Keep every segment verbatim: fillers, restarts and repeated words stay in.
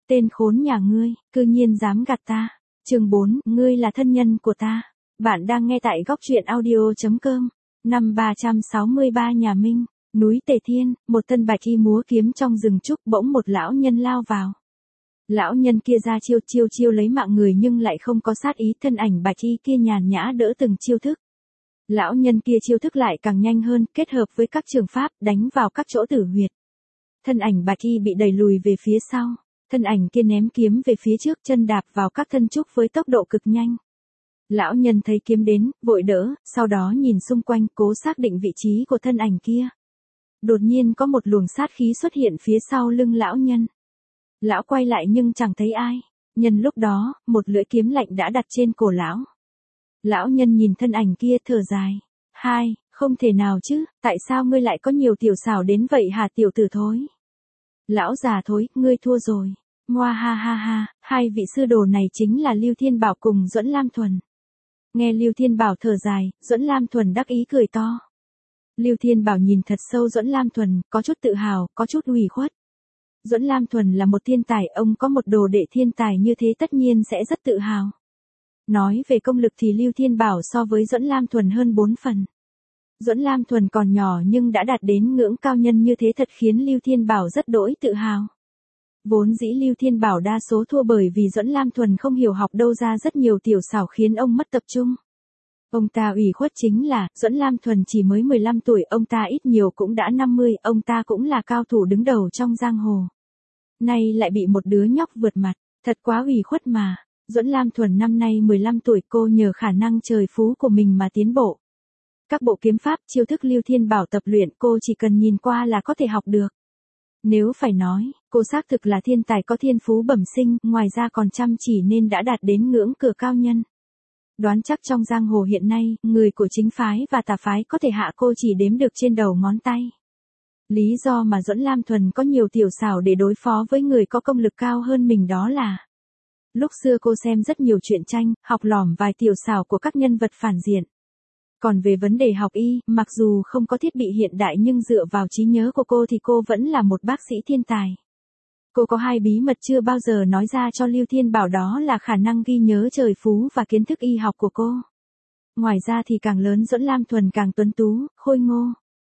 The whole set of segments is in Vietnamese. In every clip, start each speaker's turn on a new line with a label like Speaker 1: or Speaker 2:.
Speaker 1: Tên khốn nhà ngươi, cư nhiên dám gạt ta. Chương bốn, ngươi là thân nhân của ta. Bạn đang nghe tại góc truyện audio.com. Năm ba trăm sáu mươi ba nhà Minh, núi Tề Thiên, một thân bạch y múa kiếm trong rừng trúc, bỗng một lão nhân lao vào. Lão nhân kia ra chiêu chiêu chiêu lấy mạng người nhưng lại không có sát ý, thân ảnh bạch y kia nhàn nhã đỡ từng chiêu thức. Lão nhân kia chiêu thức lại càng nhanh hơn, kết hợp với các trường pháp, đánh vào các chỗ tử huyệt. Thân ảnh bạch y bị đẩy lùi về phía sau, thân ảnh kia ném kiếm về phía trước, chân đạp vào các thân trúc với tốc độ cực nhanh. Lão nhân thấy kiếm đến, vội đỡ, sau đó nhìn xung quanh, cố xác định vị trí của thân ảnh kia. Đột nhiên có một luồng sát khí xuất hiện phía sau lưng lão nhân. Lão quay lại nhưng chẳng thấy ai. Nhân lúc đó, một lưỡi kiếm lạnh đã đặt trên cổ lão. Lão nhân nhìn thân ảnh kia thở dài. Hai, không thể nào chứ, tại sao ngươi lại có nhiều tiểu xảo đến vậy hả tiểu tử thối? Lão già thối, ngươi thua rồi. Ngoa ha ha ha, hai vị sư đồ này chính là Lưu Thiên Bảo cùng Duẫn Lam Thuần. Nghe Lưu Thiên Bảo thở dài, Duẫn Lam Thuần đắc ý cười to. Lưu Thiên Bảo nhìn thật sâu Duẫn Lam Thuần, có chút tự hào, có chút ủy khuất. Duẫn Lam Thuần là một thiên tài, ông có một đồ đệ thiên tài như thế tất nhiên sẽ rất tự hào. Nói về công lực thì Lưu Thiên Bảo so với Duẫn Lam Thuần hơn bốn phần. Duẫn Lam Thuần còn nhỏ nhưng đã đạt đến ngưỡng cao nhân như thế thật khiến Lưu Thiên Bảo rất đỗi tự hào. Vốn dĩ Lưu Thiên Bảo đa số thua bởi vì Duẫn Lam Thuần không hiểu học đâu ra rất nhiều tiểu xảo khiến ông mất tập trung. Ông ta ủy khuất chính là, Duẫn Lam Thuần chỉ mới mười lăm tuổi, ông ta ít nhiều cũng đã năm mươi, ông ta cũng là cao thủ đứng đầu trong giang hồ. Nay lại bị một đứa nhóc vượt mặt, thật quá ủy khuất mà. Duẫn Lam Thuần năm nay mười lăm tuổi, cô nhờ khả năng trời phú của mình mà tiến bộ. Các bộ kiếm pháp, chiêu thức Lưu Thiên Bảo tập luyện cô chỉ cần nhìn qua là có thể học được. Nếu phải nói, cô xác thực là thiên tài có thiên phú bẩm sinh, ngoài ra còn chăm chỉ nên đã đạt đến ngưỡng cửa cao nhân. Đoán chắc trong giang hồ hiện nay, người của chính phái và tà phái có thể hạ cô chỉ đếm được trên đầu ngón tay. Lý do mà Duẫn Lam Thuần có nhiều tiểu xảo để đối phó với người có công lực cao hơn mình đó là: lúc xưa cô xem rất nhiều truyện tranh, học lỏm vài tiểu xảo của các nhân vật phản diện. Còn về vấn đề học y, mặc dù không có thiết bị hiện đại nhưng dựa vào trí nhớ của cô thì cô vẫn là một bác sĩ thiên tài. Cô có hai bí mật chưa bao giờ nói ra cho Lưu Thiên Bảo, đó là khả năng ghi nhớ trời phú và kiến thức y học của cô. Ngoài ra thì càng lớn Duẫn Lam Thuần càng tuấn tú, khôi ngô.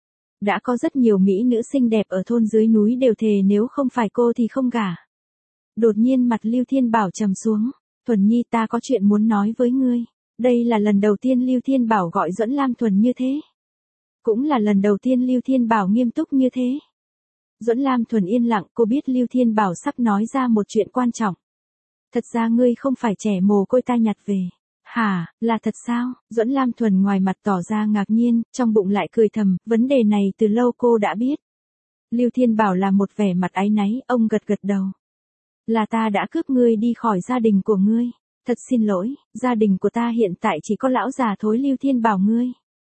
Speaker 1: Đã có rất nhiều mỹ nữ xinh đẹp ở thôn dưới núi đều thề nếu không phải cô thì không gả. Đột nhiên mặt Lưu Thiên Bảo trầm xuống. Thuần Nhi, ta có chuyện muốn nói với ngươi. Đây là lần đầu tiên Lưu Thiên Bảo gọi Duẫn Lam Thuần như thế. Cũng là lần đầu tiên Lưu Thiên Bảo nghiêm túc như thế. Duẫn Lam Thuần yên lặng, cô biết Lưu Thiên Bảo sắp nói ra một chuyện quan trọng. Thật ra ngươi không phải trẻ mồ côi ta nhặt về. Hả, là thật sao? Duẫn Lam Thuần ngoài mặt tỏ ra ngạc nhiên, trong bụng lại cười thầm, vấn đề này từ lâu cô đã biết. Lưu Thiên Bảo là một vẻ mặt áy náy, ông gật gật đầu. Là ta đã cướp ngươi đi khỏi gia đình của ngươi. Thật xin lỗi, gia đình của ta hiện tại chỉ có lão già thối Lưu Thiên Bảo ngươi.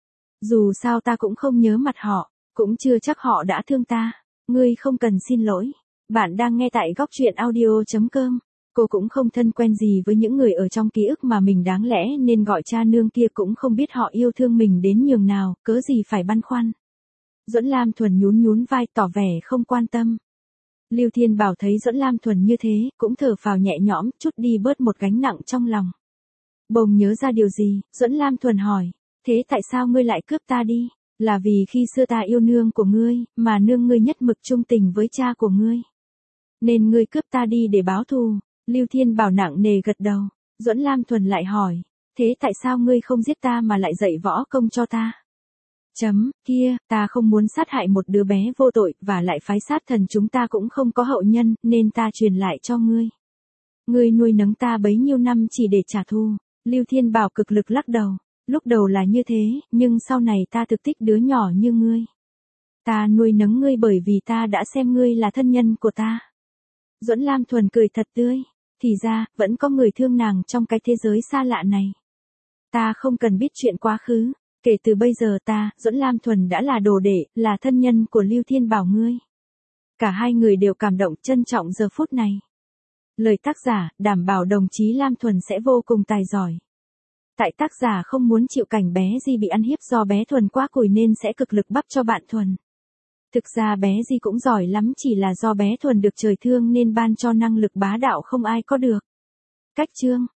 Speaker 1: Dù sao ta cũng không nhớ mặt họ, cũng chưa chắc họ đã thương ta. Ngươi không cần xin lỗi. Bạn đang nghe tại góc truyện audio.com. Cô cũng không thân quen gì với những người ở trong ký ức mà mình đáng lẽ nên gọi cha nương kia, cũng không biết họ yêu thương mình đến nhường nào, cớ gì phải băn khoăn. Duẫn Lam Thuần nhún nhún vai tỏ vẻ không quan tâm. Lưu Thiên Bảo thấy Duẫn Lam Thuần như thế, cũng thở phào nhẹ nhõm, chút đi bớt một gánh nặng trong lòng. Bỗng nhớ ra điều gì, Duẫn Lam Thuần hỏi, thế tại sao ngươi lại cướp ta đi? Là vì khi xưa ta yêu nương của ngươi, mà nương ngươi nhất mực trung tình với cha của ngươi. Nên ngươi cướp ta đi để báo thù. Lưu Thiên Bảo nặng nề gật đầu. Duẫn Lam Thuần lại hỏi, thế tại sao ngươi không giết ta mà lại dạy võ công cho ta? Chấm, kia, ta không muốn sát hại một đứa bé vô tội, và lại phái sát thần chúng ta cũng không có hậu nhân, nên ta truyền lại cho ngươi. Ngươi nuôi nấng ta bấy nhiêu năm chỉ để trả thù. Lưu Thiên Bảo cực lực lắc đầu. Lúc đầu là như thế, nhưng sau này ta thực thích đứa nhỏ như ngươi. Ta nuôi nấng ngươi bởi vì ta đã xem ngươi là thân nhân của ta. Duẫn Lam Thuần cười thật tươi. Thì ra, vẫn có người thương nàng trong cái thế giới xa lạ này. Ta không cần biết chuyện quá khứ. Kể từ bây giờ ta, Duẫn Lam Thuần đã là đồ đệ, là thân nhân của Lưu Thiên Bảo ngươi. Cả hai người đều cảm động, trân trọng giờ phút này. Lời tác giả, đảm bảo đồng chí Lam Thuần sẽ vô cùng tài giỏi. Tại tác giả không muốn chịu cảnh bé Di bị ăn hiếp do bé Thuần quá cùi nên sẽ cực lực bắp cho bạn Thuần. Thực ra bé gì cũng giỏi lắm, chỉ là do bé Thuần được trời thương nên ban cho năng lực bá đạo không ai có được. Cách chương